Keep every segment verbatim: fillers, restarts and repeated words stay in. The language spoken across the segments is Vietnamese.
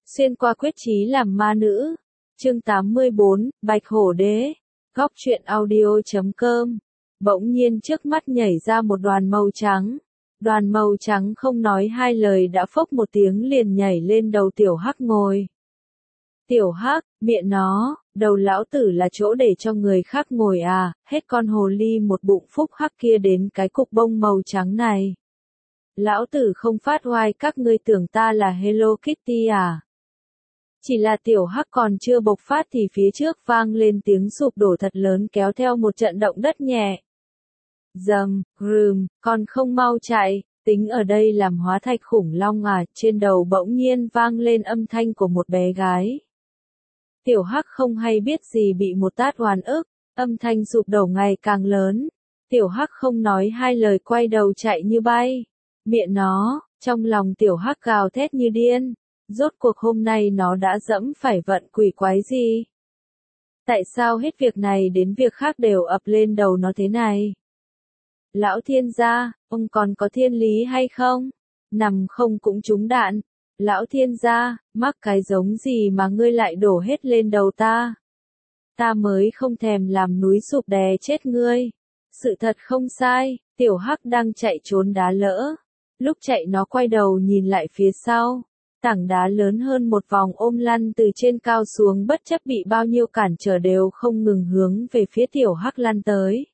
Xuyên qua quyết chí làm ma nữ. Chương tám mươi bốn, Bạch Hổ Đế. Góc truyện audio chấm com. Bỗng nhiên trước mắt nhảy ra một đoàn màu trắng. Đoàn màu trắng không nói hai lời đã phốc một tiếng liền nhảy lên đầu tiểu hắc ngồi. Tiểu hắc, miệng nó, đầu lão tử là chỗ để cho người khác ngồi à, hết con hồ ly một bụng phúc hắc kia đến cái cục bông màu trắng này. Lão tử không phát oai các ngươi tưởng ta là Hello Kitty à. Chỉ là tiểu hắc còn chưa bộc phát thì phía trước vang lên tiếng sụp đổ thật lớn kéo theo một trận động đất nhẹ. Dầm, rừm, còn không mau chạy, tính ở đây làm hóa thạch khủng long à, trên đầu bỗng nhiên vang lên âm thanh của một bé gái. Tiểu hắc không hay biết gì bị một tát oan ức, âm thanh sụp đổ ngày càng lớn. Tiểu hắc không nói hai lời quay đầu chạy như bay. Miệng nó, trong lòng tiểu hắc gào thét như điên. Rốt cuộc hôm nay nó đã dẫm phải vận quỷ quái gì? Tại sao hết việc này đến việc khác đều ập lên đầu nó thế này? Lão thiên gia, ông còn có thiên lý hay không? Nằm không cũng trúng đạn. Lão thiên gia, mắc cái giống gì mà ngươi lại đổ hết lên đầu ta? Ta mới không thèm làm núi sụp đè chết ngươi. Sự thật không sai, tiểu hắc đang chạy trốn đá lỡ. Lúc chạy nó quay đầu nhìn lại phía sau. Tảng đá lớn hơn một vòng ôm lăn từ trên cao xuống bất chấp bị bao nhiêu cản trở đều không ngừng hướng về phía tiểu hắc lăn tới.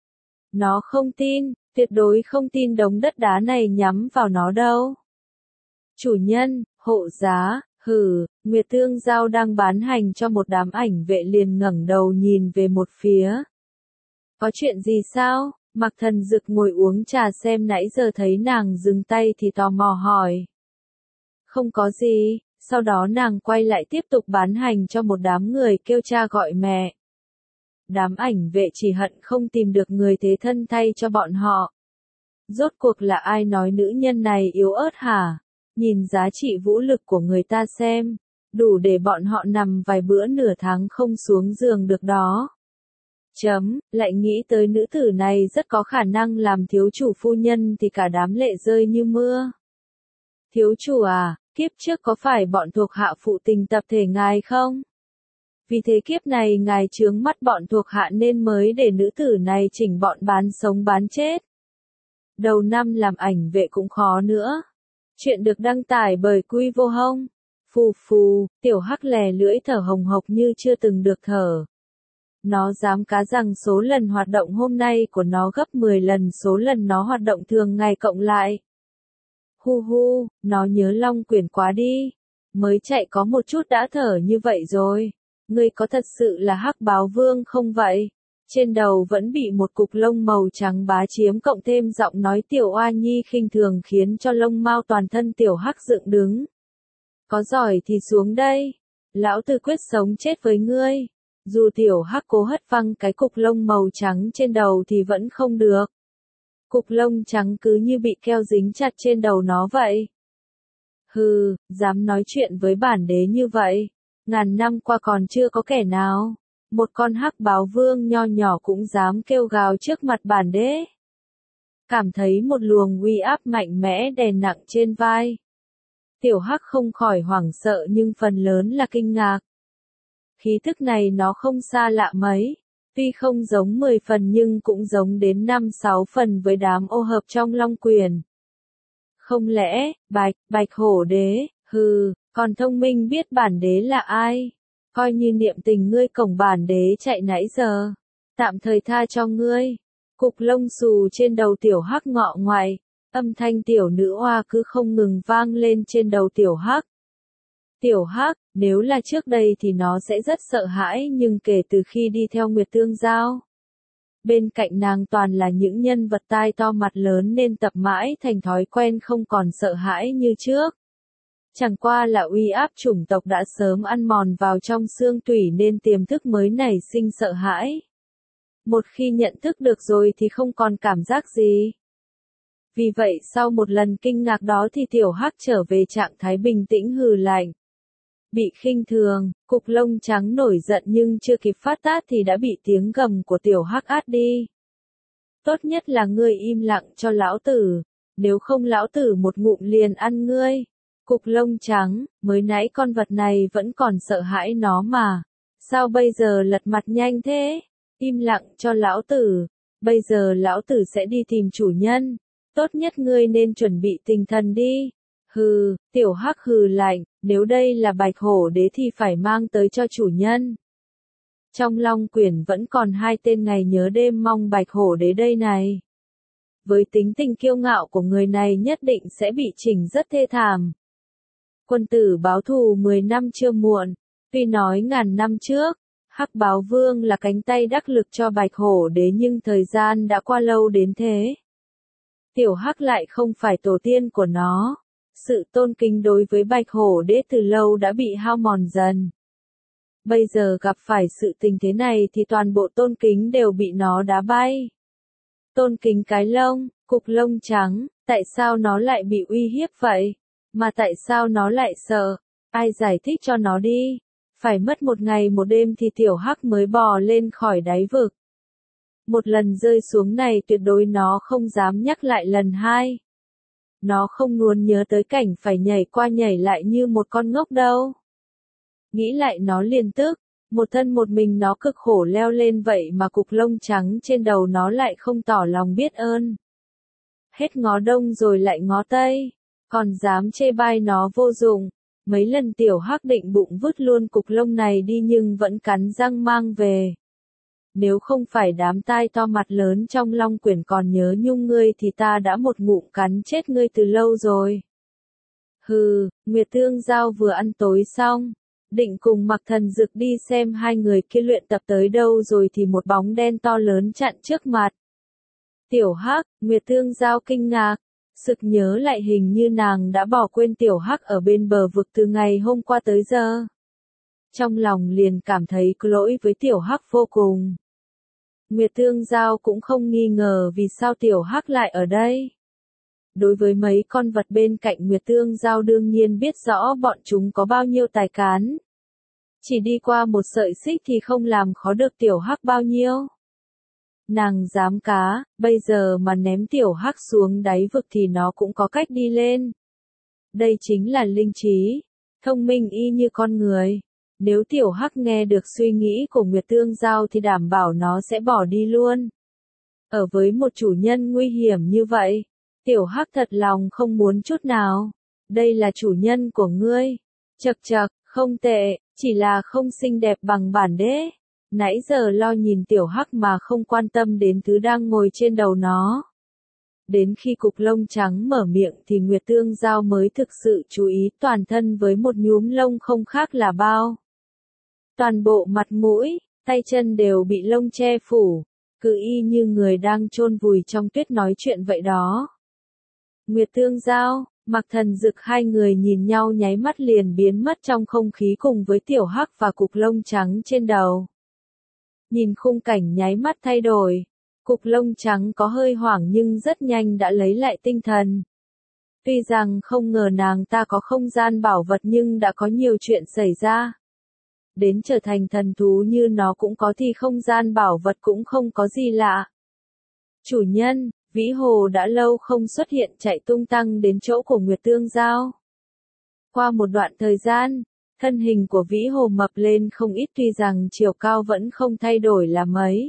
Nó không tin, tuyệt đối không tin đống đất đá này nhắm vào nó đâu. Chủ nhân, hộ giá, hừ, Nguyệt Tương Giao đang bán hành cho một đám ảnh vệ liền ngẩng đầu nhìn về một phía. Có chuyện gì sao? Mạc Thần Dực ngồi uống trà xem nãy giờ thấy nàng dừng tay thì tò mò hỏi. Không có gì, sau đó nàng quay lại tiếp tục bán hành cho một đám người kêu cha gọi mẹ. Đám ảnh vệ chỉ hận không tìm được người thế thân thay cho bọn họ. Rốt cuộc là ai nói nữ nhân này yếu ớt hả? Nhìn giá trị vũ lực của người ta xem, đủ để bọn họ nằm vài bữa nửa tháng không xuống giường được đó. Chấm, lại nghĩ tới nữ tử này rất có khả năng làm thiếu chủ phu nhân thì cả đám lệ rơi như mưa. Thiếu chủ à, kiếp trước có phải bọn thuộc hạ phụ tình tập thể ngài không? Vì thế kiếp này ngài chướng mắt bọn thuộc hạ nên mới để nữ tử này chỉnh bọn bán sống bán chết. Đầu năm làm ảnh vệ cũng khó nữa. Chuyện được đăng tải bởi Quy Vô Hông. Phù phù, tiểu hắc lè lưỡi thở hồng hộc như chưa từng được thở. Nó dám cá rằng số lần hoạt động hôm nay của nó gấp mười lần số lần nó hoạt động thường ngày cộng lại. Hu hu, nó nhớ Long Quyển quá đi. Mới chạy có một chút đã thở như vậy rồi. Ngươi có thật sự là hắc báo vương không vậy? Trên đầu vẫn bị một cục lông màu trắng bá chiếm cộng thêm giọng nói tiểu oa nhi khinh thường khiến cho lông mao toàn thân tiểu hắc dựng đứng. Có giỏi thì xuống đây. Lão tử quyết sống chết với ngươi. Dù tiểu hắc cố hất văng cái cục lông màu trắng trên đầu thì vẫn không được. Cục lông trắng cứ như bị keo dính chặt trên đầu nó vậy. Hừ, dám nói chuyện với bản đế như vậy. Ngàn năm qua còn chưa có kẻ nào. Một con hắc báo vương nho nhỏ cũng dám kêu gào trước mặt bản đế. Cảm thấy một luồng uy áp mạnh mẽ đè nặng trên vai. Tiểu hắc không khỏi hoảng sợ nhưng phần lớn là kinh ngạc. Khí thức này nó không xa lạ mấy. Tuy không giống mười phần nhưng cũng giống đến năm sáu phần với đám ô hợp trong Long Quyển. Không lẽ, bạch, bạch hổ đế, hừ, còn thông minh biết bản đế là ai? Coi như niệm tình ngươi cổng bản đế chạy nãy giờ. Tạm thời tha cho ngươi. Cục lông xù trên đầu tiểu hắc ngọ ngoại. Âm thanh tiểu nữ oa cứ không ngừng vang lên trên đầu tiểu hắc. Tiểu hắc, nếu là trước đây thì nó sẽ rất sợ hãi nhưng kể từ khi đi theo Nguyệt Tương Giao. Bên cạnh nàng toàn là những nhân vật tai to mặt lớn nên tập mãi thành thói quen không còn sợ hãi như trước. Chẳng qua là uy áp chủng tộc đã sớm ăn mòn vào trong xương tủy nên tiềm thức mới nảy sinh sợ hãi. Một khi nhận thức được rồi thì không còn cảm giác gì. Vì vậy sau một lần kinh ngạc đó thì tiểu hắc trở về trạng thái bình tĩnh hừ lạnh. Bị khinh thường, cục lông trắng nổi giận nhưng chưa kịp phát tát thì đã bị tiếng gầm của tiểu hắc át đi. Tốt nhất là ngươi im lặng cho lão tử, nếu không lão tử một ngụm liền ăn ngươi. Cục lông trắng, mới nãy con vật này vẫn còn sợ hãi nó mà. Sao bây giờ lật mặt nhanh thế? Im lặng cho lão tử. Bây giờ lão tử sẽ đi tìm chủ nhân. Tốt nhất ngươi nên chuẩn bị tinh thần đi. Hừ, tiểu hắc hừ lạnh, nếu đây là bạch hổ đế thì phải mang tới cho chủ nhân. Trong long quyển vẫn còn hai tên ngày nhớ đêm mong bạch hổ đế đây này. Với tính tình kiêu ngạo của người này nhất định sẽ bị chỉnh rất thê thảm. Quân tử báo thù mười năm chưa muộn, tuy nói ngàn năm trước, Hắc Báo Vương là cánh tay đắc lực cho bạch hổ đế nhưng thời gian đã qua lâu đến thế. Tiểu Hắc lại không phải tổ tiên của nó. Sự tôn kính đối với bạch hổ đế từ lâu đã bị hao mòn dần. Bây giờ gặp phải sự tình thế này thì toàn bộ tôn kính đều bị nó đá bay. Tôn kính cái lông, cục lông trắng, tại sao nó lại bị uy hiếp vậy? Mà tại sao nó lại sợ? Ai giải thích cho nó đi? Phải mất một ngày một đêm thì tiểu hắc mới bò lên khỏi đáy vực. Một lần rơi xuống này tuyệt đối nó không dám nhắc lại lần hai. Nó không muốn nhớ tới cảnh phải nhảy qua nhảy lại như một con ngốc đâu. Nghĩ lại nó liền tức, một thân một mình nó cực khổ leo lên vậy mà cục lông trắng trên đầu nó lại không tỏ lòng biết ơn. Hết ngó đông rồi lại ngó tây, còn dám chê bai nó vô dụng. Mấy lần tiểu hắc định bụng vứt luôn cục lông này đi nhưng vẫn cắn răng mang về. Nếu không phải đám tai to mặt lớn trong long quyển còn nhớ nhung ngươi thì ta đã một ngụm cắn chết ngươi từ lâu rồi. Hừ, Nguyệt Tương Giao vừa ăn tối xong, định cùng Mặc Thần Dực đi xem hai người kia luyện tập tới đâu rồi thì một bóng đen to lớn chặn trước mặt. Tiểu Hắc, Nguyệt Tương Giao kinh ngạc, sực nhớ lại hình như nàng đã bỏ quên Tiểu Hắc ở bên bờ vực từ ngày hôm qua tới giờ. Trong lòng liền cảm thấy có lỗi với Tiểu Hắc vô cùng. Nguyệt Tương Giao cũng không nghi ngờ vì sao Tiểu Hắc lại ở đây. Đối với mấy con vật bên cạnh Nguyệt Tương Giao đương nhiên biết rõ bọn chúng có bao nhiêu tài cán. Chỉ đi qua một sợi xích thì không làm khó được Tiểu Hắc bao nhiêu. Nàng dám cá, bây giờ mà ném Tiểu Hắc xuống đáy vực thì nó cũng có cách đi lên. Đây chính là linh trí, thông minh y như con người. Nếu Tiểu Hắc nghe được suy nghĩ của Nguyệt Tương Giao thì đảm bảo nó sẽ bỏ đi luôn. Ở với một chủ nhân nguy hiểm như vậy, Tiểu Hắc thật lòng không muốn chút nào. Đây là chủ nhân của ngươi. Chậc chậc, không tệ, chỉ là không xinh đẹp bằng bản đế. Nãy giờ lo nhìn Tiểu Hắc mà không quan tâm đến thứ đang ngồi trên đầu nó. Đến khi cục lông trắng mở miệng thì Nguyệt Tương Giao mới thực sự chú ý toàn thân với một nhúm lông không khác là bao. Toàn bộ mặt mũi, tay chân đều bị lông che phủ, cứ y như người đang chôn vùi trong tuyết nói chuyện vậy đó. Nguyệt Tương Giao, Mặc Thần Dực hai người nhìn nhau nháy mắt liền biến mất trong không khí cùng với Tiểu Hắc và cục lông trắng trên đầu. Nhìn khung cảnh nháy mắt thay đổi, cục lông trắng có hơi hoảng nhưng rất nhanh đã lấy lại tinh thần. Tuy rằng không ngờ nàng ta có không gian bảo vật nhưng đã có nhiều chuyện xảy ra. Đến trở thành thần thú như nó cũng có thì không gian bảo vật cũng không có gì lạ. Chủ nhân, Vĩ Hồ đã lâu không xuất hiện chạy tung tăng đến chỗ của Nguyệt Tương Giao. Qua một đoạn thời gian, thân hình của Vĩ Hồ mập lên không ít tuy rằng chiều cao vẫn không thay đổi là mấy.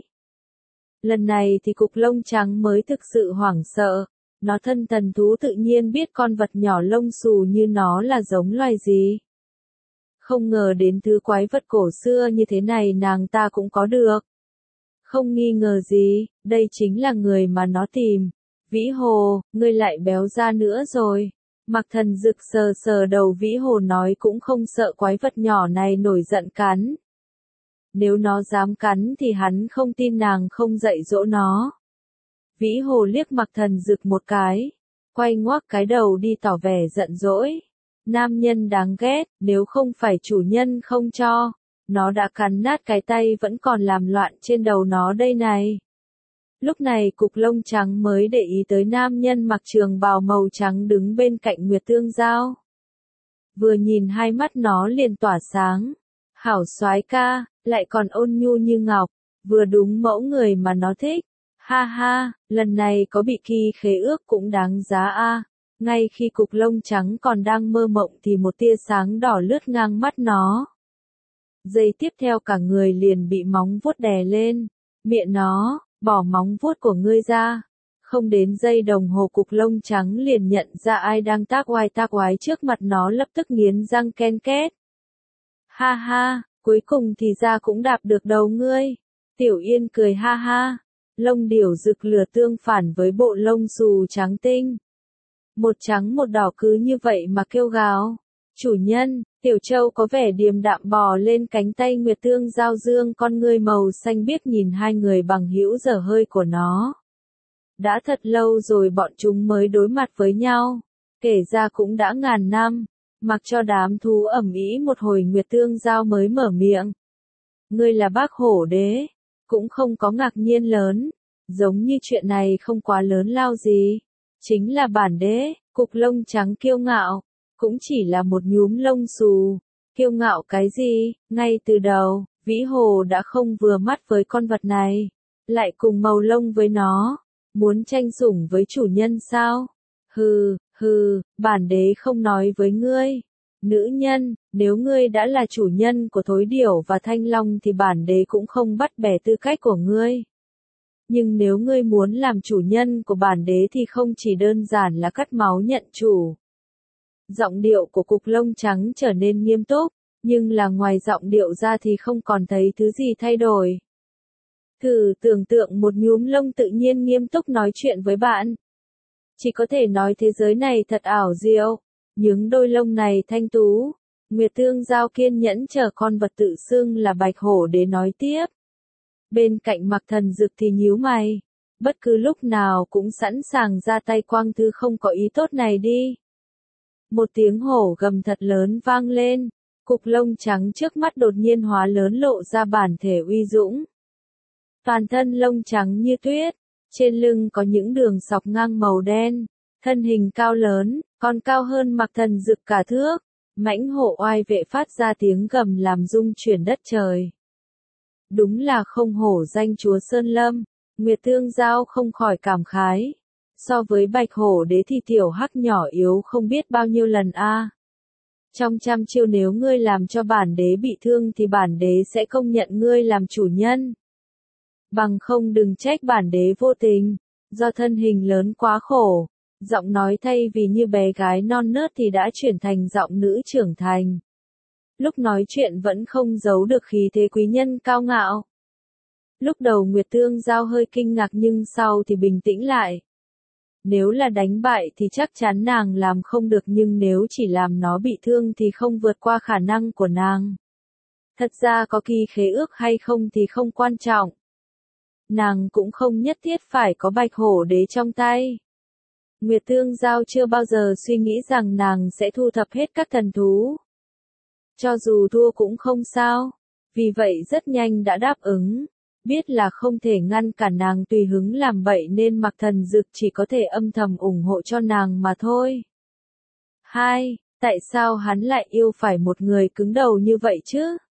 Lần này thì cục lông trắng mới thực sự hoảng sợ, nó thân thần thú tự nhiên biết con vật nhỏ lông xù như nó là giống loài gì. Không ngờ đến thứ quái vật cổ xưa như thế này nàng ta cũng có được. Không nghi ngờ gì, đây chính là người mà nó tìm. Vĩ Hồ, ngươi lại béo ra nữa rồi. Mặc Thần Dực sờ sờ đầu Vĩ Hồ nói cũng không sợ quái vật nhỏ này nổi giận cắn. Nếu nó dám cắn thì hắn không tin nàng không dạy dỗ nó. Vĩ Hồ liếc Mặc Thần Dực một cái, quay ngoác cái đầu đi tỏ vẻ giận dỗi. Nam nhân đáng ghét, nếu không phải chủ nhân không cho, nó đã cắn nát cái tay vẫn còn làm loạn trên đầu nó đây này. Lúc này cục lông trắng mới để ý tới nam nhân mặc trường bào màu trắng đứng bên cạnh Nguyệt Tương Giao. Vừa nhìn hai mắt nó liền tỏa sáng. Hảo soái ca, lại còn ôn nhu như ngọc, vừa đúng mẫu người mà nó thích. Ha ha, lần này có bị kỳ khế ước cũng đáng giá a. Ngay khi cục lông trắng còn đang mơ mộng thì một tia sáng đỏ lướt ngang mắt nó. Giây tiếp theo cả người liền bị móng vuốt đè lên. Miệng nó, bỏ móng vuốt của ngươi ra. Không đến giây đồng hồ cục lông trắng liền nhận ra ai đang tác oai tác oái trước mặt nó, lập tức nghiến răng ken két. Ha ha, cuối cùng thì ra cũng đạp được đầu ngươi. Tiểu Yên cười ha ha. Lông điểu rực lửa tương phản với bộ lông xù trắng tinh. Một trắng một đỏ cứ như vậy mà kêu gào. Chủ nhân, Tiểu Châu có vẻ điềm đạm bò lên cánh tay Nguyệt Tương Giao, dương con ngươi màu xanh biếc nhìn hai người bằng hữu dở hơi của nó. Đã thật lâu rồi bọn chúng mới đối mặt với nhau. Kể ra cũng đã ngàn năm. Mặc cho đám thú ầm ĩ một hồi, Nguyệt Tương Giao mới mở miệng. Ngươi là bác hổ đế. Cũng không có ngạc nhiên lớn. Giống như chuyện này không quá lớn lao gì. Chính là bản đế, cục lông trắng kiêu ngạo. Cũng chỉ là một nhúm lông xù. Kiêu ngạo cái gì? Ngay từ đầu, Vĩ Hồ đã không vừa mắt với con vật này. Lại cùng màu lông với nó. Muốn tranh sủng với chủ nhân sao? Hừ, hừ, bản đế không nói với ngươi. Nữ nhân, nếu ngươi đã là chủ nhân của Thối Điểu và Thanh Long thì bản đế cũng không bắt bẻ tư cách của ngươi. Nhưng nếu ngươi muốn làm chủ nhân của bản đế thì không chỉ đơn giản là cắt máu nhận chủ. Giọng điệu của cục lông trắng trở nên nghiêm túc, nhưng là ngoài giọng điệu ra thì không còn thấy thứ gì thay đổi. Thử tưởng tượng một nhúm lông tự nhiên nghiêm túc nói chuyện với bạn. Chỉ có thể nói thế giới này thật ảo diệu. Những đôi lông này thanh tú. Nguyệt Tương Giao kiên nhẫn chờ con vật tự xưng là Bạch Hổ để nói tiếp. Bên cạnh Mạc Thần Dực thì nhíu mày. Bất cứ lúc nào cũng sẵn sàng ra tay quăng thứ không có ý tốt này đi. Một tiếng hổ gầm thật lớn vang lên. Cục lông trắng trước mắt đột nhiên hóa lớn, lộ ra bản thể uy dũng. Toàn thân lông trắng như tuyết. Trên lưng có những đường sọc ngang màu đen. Thân hình cao lớn, còn cao hơn Mạc Thần Dực cả thước. Mãnh hổ oai vệ phát ra tiếng gầm làm rung chuyển đất trời. Đúng là không hổ danh chúa Sơn Lâm. Nguyệt Tương Giao không khỏi cảm khái. So với Bạch Hổ đế thì tiểu hắc nhỏ yếu không biết bao nhiêu lần a. À. Trong trăm chiêu nếu ngươi làm cho bản đế bị thương thì bản đế sẽ công nhận ngươi làm chủ nhân. Bằng không đừng trách bản đế vô tình. Do thân hình lớn quá khổ. Giọng nói thay vì như bé gái non nớt thì đã chuyển thành giọng nữ trưởng thành. Lúc nói chuyện vẫn không giấu được khí thế quý nhân cao ngạo. Lúc đầu Nguyệt Tương Giao hơi kinh ngạc nhưng sau thì bình tĩnh lại. Nếu là đánh bại thì chắc chắn nàng làm không được, nhưng nếu chỉ làm nó bị thương thì không vượt qua khả năng của nàng. Thật ra có ký khế ước hay không thì không quan trọng. Nàng cũng không nhất thiết phải có Bạch Hổ đế trong tay. Nguyệt Tương Giao chưa bao giờ suy nghĩ rằng nàng sẽ thu thập hết các thần thú. Cho dù thua cũng không sao. Vì vậy rất nhanh đã đáp ứng. Biết là không thể ngăn cản nàng tùy hứng làm bậy nên Mạc Thần Dực chỉ có thể âm thầm ủng hộ cho nàng mà thôi. Hai, tại sao hắn lại yêu phải một người cứng đầu như vậy chứ?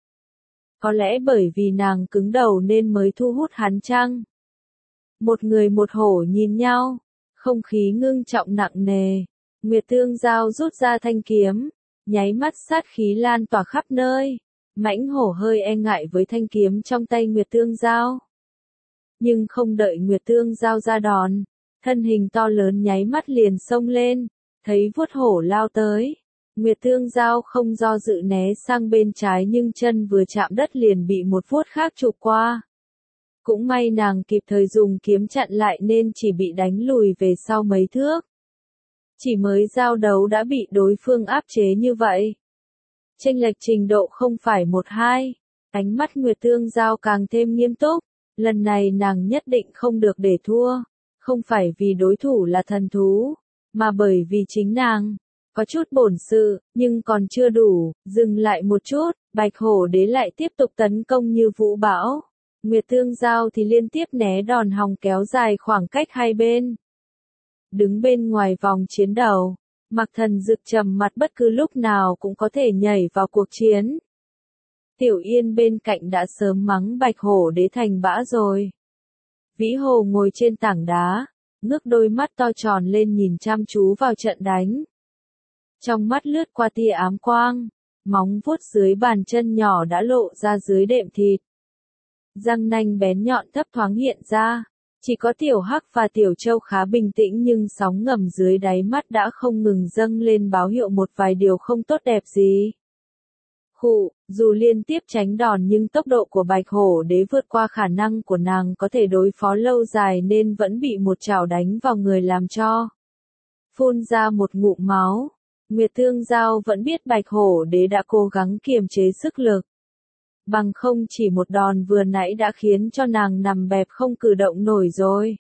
Có lẽ bởi vì nàng cứng đầu nên mới thu hút hắn chăng? Một người một hổ nhìn nhau. Không khí ngưng trọng nặng nề. Nguyệt Tương Giao rút ra thanh kiếm. Nháy mắt sát khí lan tỏa khắp nơi. Mãnh hổ hơi e ngại với thanh kiếm trong tay Nguyệt Tương Giao. Nhưng không đợi Nguyệt Tương Giao ra đòn. Thân hình to lớn nháy mắt liền xông lên. Thấy vuốt hổ lao tới. Nguyệt Tương Giao không do dự né sang bên trái, nhưng chân vừa chạm đất liền bị một vuốt khác chụp qua. Cũng may nàng kịp thời dùng kiếm chặn lại nên chỉ bị đánh lùi về sau mấy thước. Chỉ mới giao đấu đã bị đối phương áp chế như vậy. Chênh lệch trình độ không phải một hai. Ánh mắt Nguyệt Tương Giao càng thêm nghiêm túc. Lần này nàng nhất định không được để thua. Không phải vì đối thủ là thần thú, mà bởi vì chính nàng. Có chút bổn sự, nhưng còn chưa đủ. Dừng lại một chút, Bạch Hổ đế lại tiếp tục tấn công như vũ bão. Nguyệt Tương Giao thì liên tiếp né đòn hòng kéo dài khoảng cách hai bên. Đứng bên ngoài vòng chiến đầu, Mạc Thần Dực trầm mặt, bất cứ lúc nào cũng có thể nhảy vào cuộc chiến. Tiểu Yên bên cạnh đã sớm mắng Bạch Hổ đế thành bã rồi. Vĩ Hồ ngồi trên tảng đá, ngước đôi mắt to tròn lên nhìn chăm chú vào trận đánh. Trong mắt lướt qua tia ám quang, móng vuốt dưới bàn chân nhỏ đã lộ ra dưới đệm thịt. Răng nanh bén nhọn thấp thoáng hiện ra, chỉ có Tiểu Hắc và Tiểu Châu khá bình tĩnh nhưng sóng ngầm dưới đáy mắt đã không ngừng dâng lên báo hiệu một vài điều không tốt đẹp gì. Khụ, dù liên tiếp tránh đòn nhưng tốc độ của Bạch Hổ Đế vượt qua khả năng của nàng có thể đối phó lâu dài nên vẫn bị một chảo đánh vào người làm cho phun ra một ngụm máu. Nguyệt Thương Giao vẫn biết Bạch Hổ Đế đã cố gắng kiềm chế sức lực. Bằng không chỉ một đòn vừa nãy đã khiến cho nàng nằm bẹp không cử động nổi rồi.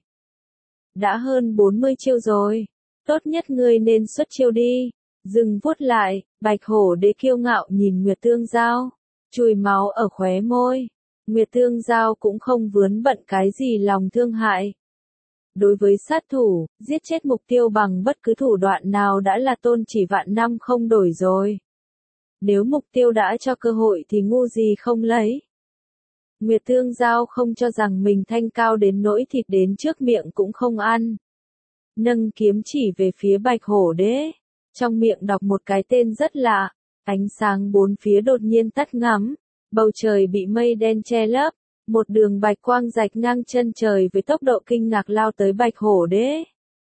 Đã hơn bốn mươi chiêu rồi. Tốt nhất ngươi nên xuất chiêu đi. Dừng vuốt lại, Bạch Hổ Đế kiêu ngạo nhìn Nguyệt Thương Giao. Chùi máu ở khóe môi. Nguyệt Thương Giao cũng không vướng bận cái gì lòng thương hại. Đối với sát thủ, giết chết mục tiêu bằng bất cứ thủ đoạn nào đã là tôn chỉ vạn năm không đổi rồi. Nếu mục tiêu đã cho cơ hội thì ngu gì không lấy. Nguyệt Thương Giao không cho rằng mình thanh cao đến nỗi thịt đến trước miệng cũng không ăn. Nâng kiếm chỉ về phía Bạch Hổ Đế. Trong miệng đọc một cái tên rất lạ. Ánh sáng bốn phía đột nhiên tắt ngắm. Bầu trời bị mây đen che lấp. Một đường bạch quang rạch ngang chân trời với tốc độ kinh ngạc lao tới Bạch Hổ Đế.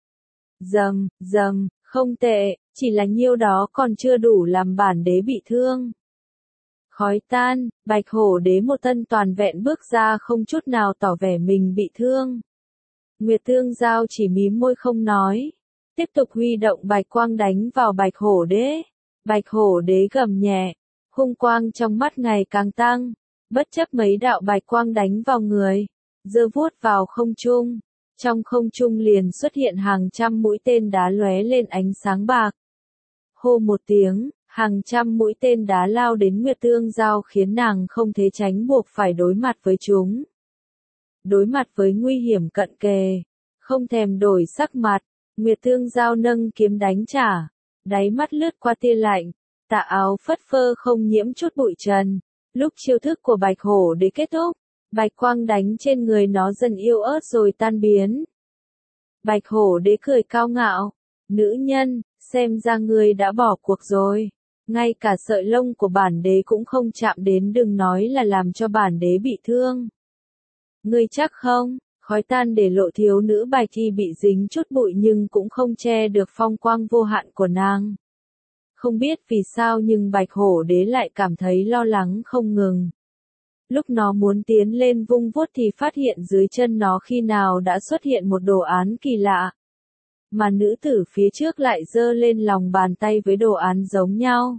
Dầm, dầm, không tệ, chỉ là nhiêu đó còn chưa đủ làm bản đế bị thương. Khói tan, Bạch Hổ Đế một thân toàn vẹn bước ra không chút nào tỏ vẻ mình bị thương. Nguyệt Thương Giao chỉ mím môi không nói. Tiếp tục huy động bạch quang đánh vào Bạch Hổ Đế. Bạch Hổ Đế gầm nhẹ, hung quang trong mắt ngày càng tăng. Bất chấp mấy đạo bạch quang đánh vào người, giơ vuốt vào không trung. Trong không trung liền xuất hiện hàng trăm mũi tên đá lóe lên ánh sáng bạc. Hô một tiếng, hàng trăm mũi tên đá lao đến Nguyệt Thương Giao khiến nàng không thể tránh buộc phải đối mặt với chúng. Đối mặt với nguy hiểm cận kề, không thèm đổi sắc mặt, Nguyệt Thương Giao nâng kiếm đánh trả, đáy mắt lướt qua tia lạnh, tà áo phất phơ không nhiễm chút bụi trần. Lúc chiêu thức của Bạch Hổ Đế kết thúc, bạch quang đánh trên người nó dần yếu ớt rồi tan biến. Bạch Hổ Đế cười cao ngạo, nữ nhân, xem ra ngươi đã bỏ cuộc rồi. Ngay cả sợi lông của bản đế cũng không chạm đến, đừng nói là làm cho bản đế bị thương. Ngươi chắc không? Khói tan để lộ thiếu nữ Bạch Y bị dính chút bụi nhưng cũng không che được phong quang vô hạn của nàng. Không biết vì sao nhưng Bạch Hổ Đế lại cảm thấy lo lắng không ngừng. Lúc nó muốn tiến lên vung vuốt thì phát hiện dưới chân nó khi nào đã xuất hiện một đồ án kỳ lạ. Mà nữ tử phía trước lại giơ lên lòng bàn tay với đồ án giống nhau.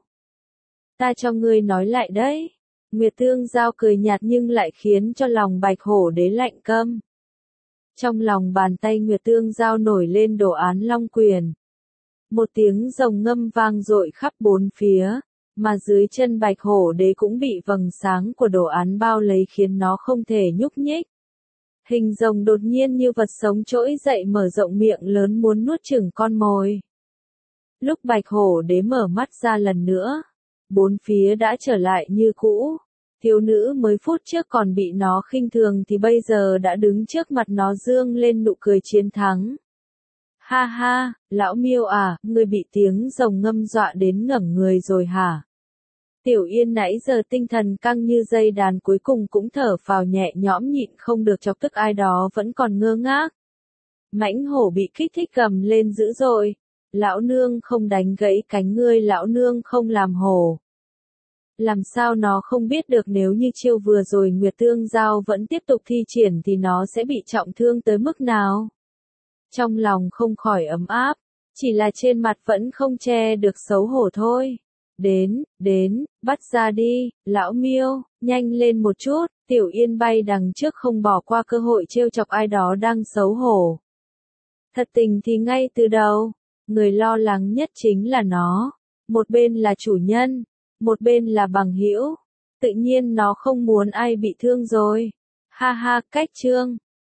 Ta cho ngươi nói lại đấy. Nguyệt Thương Giao cười nhạt nhưng lại khiến cho lòng Bạch Hổ Đế lạnh câm. Trong lòng bàn tay Nguyệt Thương Giao nổi lên đồ án long quyền. Một tiếng rồng ngâm vang dội khắp bốn phía, mà dưới chân Bạch Hổ Đế cũng bị vầng sáng của đồ án bao lấy khiến nó không thể nhúc nhích. Hình rồng đột nhiên như vật sống trỗi dậy mở rộng miệng lớn muốn nuốt chửng con mồi. Lúc Bạch Hổ Đế mở mắt ra lần nữa, bốn phía đã trở lại như cũ. Thiếu nữ mới phút trước còn bị nó khinh thường thì bây giờ đã đứng trước mặt nó dương lên nụ cười chiến thắng. Ha ha, lão Miêu à, ngươi bị tiếng rồng ngâm dọa đến ngẩng người rồi hả? Tiểu Yên nãy giờ tinh thần căng như dây đàn cuối cùng cũng thở phào nhẹ nhõm nhịn không được chọc tức ai đó vẫn còn ngơ ngác. Mãnh hổ bị kích thích gầm lên dữ dội. Lão nương không đánh gãy cánh ngươi, lão nương không làm hổ. Làm sao nó không biết được nếu như chiêu vừa rồi Nguyệt Thương Giao vẫn tiếp tục thi triển thì nó sẽ bị trọng thương tới mức nào? Trong lòng không khỏi ấm áp, chỉ là trên mặt vẫn không che được xấu hổ thôi. Đến, đến, bắt ra đi, lão Miêu, nhanh lên một chút. Tiểu Yên bay đằng trước không bỏ qua cơ hội trêu chọc ai đó đang xấu hổ. Thật tình thì ngay từ đầu, người lo lắng nhất chính là nó. Một bên là chủ nhân, một bên là bằng hữu. Tự nhiên nó không muốn ai bị thương rồi. Ha ha, cách chương.